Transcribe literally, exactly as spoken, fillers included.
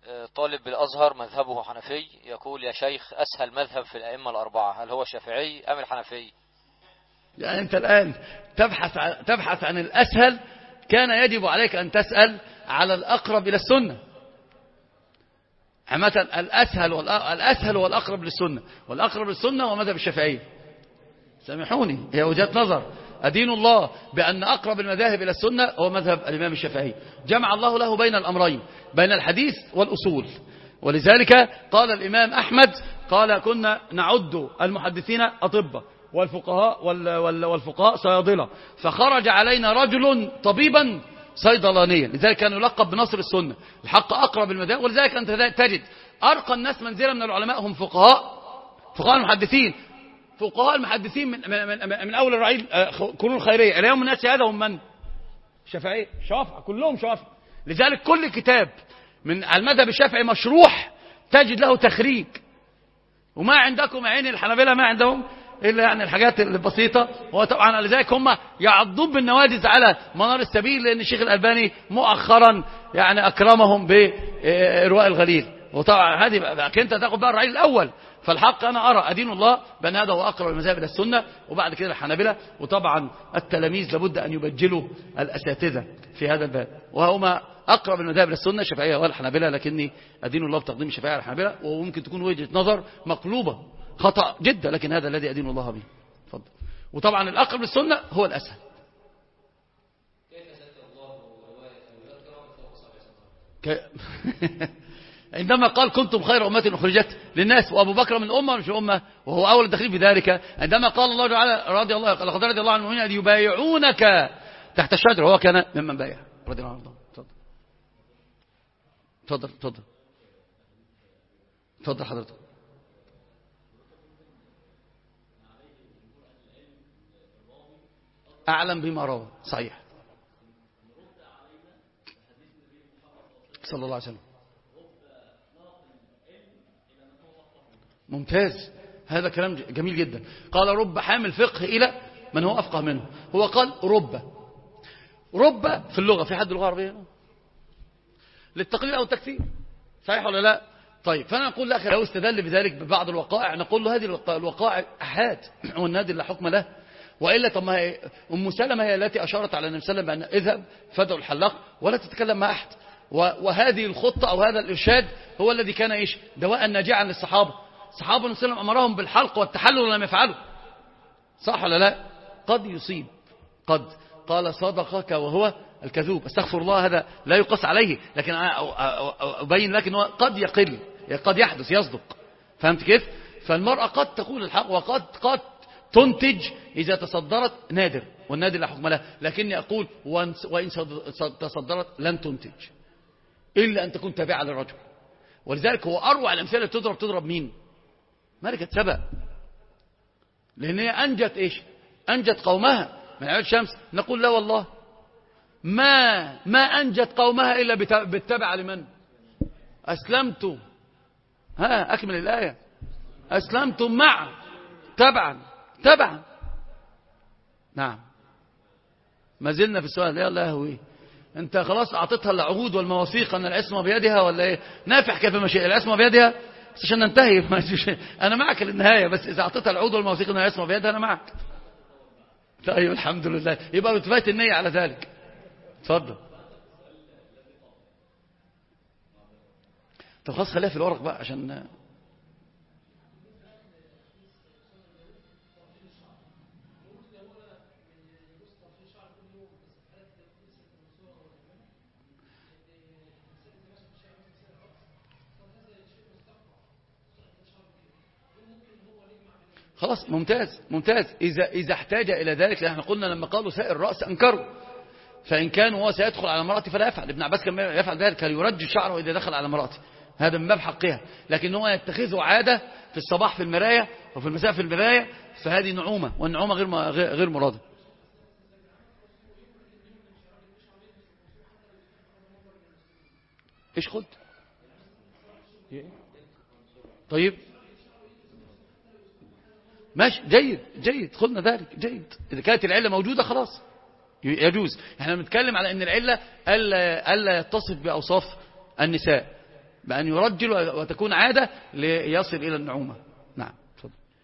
طالب بالأزهر مذهبه حنفي يقول: يا شيخ، أسهل مذهب في الأئمة الأربعة هل هو الشافعي أم الحنفي؟ يعني أنت الآن تبحث عن, تبحث عن الأسهل. كان يجب عليك أن تسأل على الأقرب إلى السنة. عامة الأسهل والأسهل والأقرب للسنة، والأقرب للسنة هو مذهب الشافعي. سامحوني، هي وجهة نظر. أدين الله بأن أقرب المذاهب إلى السنة هو مذهب الإمام الشافعي. جمع الله له بين الأمرين، بين الحديث والأصول. ولذلك قال الإمام أحمد، قال: كنا نعد المحدثين أطباء والفقهاء والفقهاء صيادلة، فخرج علينا رجل طبيبا صيدلانيا. لذلك كان يلقب بنصر السنة. الحق أقرب المذاهب. ولذلك أنت تجد أرقى الناس منزلا من العلماء هم فقهاء فقهاء المحدثين. فقهاء المحدثين من, من, من, من أول الرعيل قرون الخيرية اليوم الناس هذا هم من؟ شافعي، شافع، كلهم شافع. لذلك كل كتاب من المذهب الشافعي مشروح تجد له تخريج. وما عندكم عين الحنابلة ما عندهم إلا يعني الحاجات البسيطة. وطبعا لذلك هم يعضون بالنواجذ على منار السبيل، لأن الشيخ الألباني مؤخرا يعني أكرمهم بإرواء الغليل. وطبعا هذه أنت تاخد بقى الرعيل الأول. فالحق أنا أرى أدين الله بأن هذا هو أقرب المذاهب إلى السنة، وبعد كده الحنابلة. وطبعا التلاميذ لابد أن يبجلوا الأساتذة في هذا الباب، وهما أقرب المذاهب إلى السنة الشافعية والحنابلة. لكني أدين الله بتقديم الشافعية على الحنابلة، وممكن تكون وجهة نظر مقلوبة خطأ جدا، لكن هذا الذي أدين الله به. تفضل. وطبعا الأقرب للسنة هو الأسهل. عندما قال: كنتم خير أمة أخرجت للناس، وأبو بكر من الأمة مش أمة، وهو أول الدخيل في ذلك. عندما قال الله تعالى: رضي الله لقد رضي الله عن المؤمنين أن يبايعونك تحت الشجرة، وهو كان ممن بايع رضي الله عنه. تفضل تفضل تفضل تفضل حضرتك. أعلم بما روى. صحيح. صلى الله عليه وسلم. ممتاز، هذا كلام جميل جدا. قال: رب حامل فقه إلى من هو أفقه منه. هو قال رب. رب في اللغة، في حد اللغة العربية للتقليل أو التكثير، صحيح ولا لا؟ طيب، فأنا نقول لأخي لو استدل بذلك ببعض الوقائع، نقول له هذه الوقائع أحاد والنادي لا حكم له. وإلا طب ما هي أم سلمة هي التي أشارت على النبي صلى الله عليه وسلم بأن اذهب فادعوا الحلاق ولا تتكلم مع أحد. وهذه الخطة أو هذا الإرشاد هو الذي كان إيش دواء ناجعا للصحابة. الصحابة النبي صلى الله عليه وسلم أمرهم بالحلق والتحلل ولم يفعلوا، صح ولا لا؟ قد يصيب، قد قال صدقك وهو الكذوب، استغفر الله، هذا لا يقص عليه، لكن أبين لك أنه قد يقل، قد يحدث، يصدق. فهمت كيف؟ فالمرأة قد تقول الحق وقد قد تنتج إذا تصدرت، نادر، والنادر لا حكم له. لكني أقول وإن تصدرت لن تنتج إلا أن تكون تابعة للرجل. ولذلك هو أروع الأمثلة تضرب تضرب مين؟ ملكة سبأ، لأن هي أنجت إيش؟ أنجت قومها من عباد الشمس. نقول لا والله، ما ما أنجت قومها إلا بالتبع لمن؟ أسلمت، ها أكمل الآية، أسلمتم مع تبعا تبعا. نعم، ما زلنا في السؤال. يا لهوي، انت خلاص اعطيتها العهود والمواثيق ان العصمه بيدها ولا ايه؟ نافح كيف ما شاء، العصمه بيدها بس عشان ننتهي. انا معك للنهايه، بس اذا اعطيتها العهود والمواثيق ان العصمه بيدها انا معك. طيب الحمد لله، يبقى بتفايت النيه على ذلك. اتفضل. طب خلاص خليها في الورق بقى عشان خلاص. ممتاز ممتاز. إذا إذا احتاج إلى ذلك، لأن قلنا لما قالوا سائر الرأس أنكروا، فإن كان هو سيدخل على امرأته فلا يفعل. ابن عباس كان يفعل ذلك، كان يرجي شعره إذا دخل على امرأته، هذا من باب حقها. لكن هو يتخذه عادة في الصباح في المراية وفي المساء في المراية، فهذه نعومة، والنعومة غير غير مرادة. إيش خد؟ طيب ماشي، جيد جيد، خلنا ذلك جيد. إذا كانت العلة موجودة خلاص يجوز. احنا بنتكلم على ان العلة ألا, ألا يتصف بأوصاف النساء، بأن يرجل وتكون عادة ليصل إلى النعومة. نعم.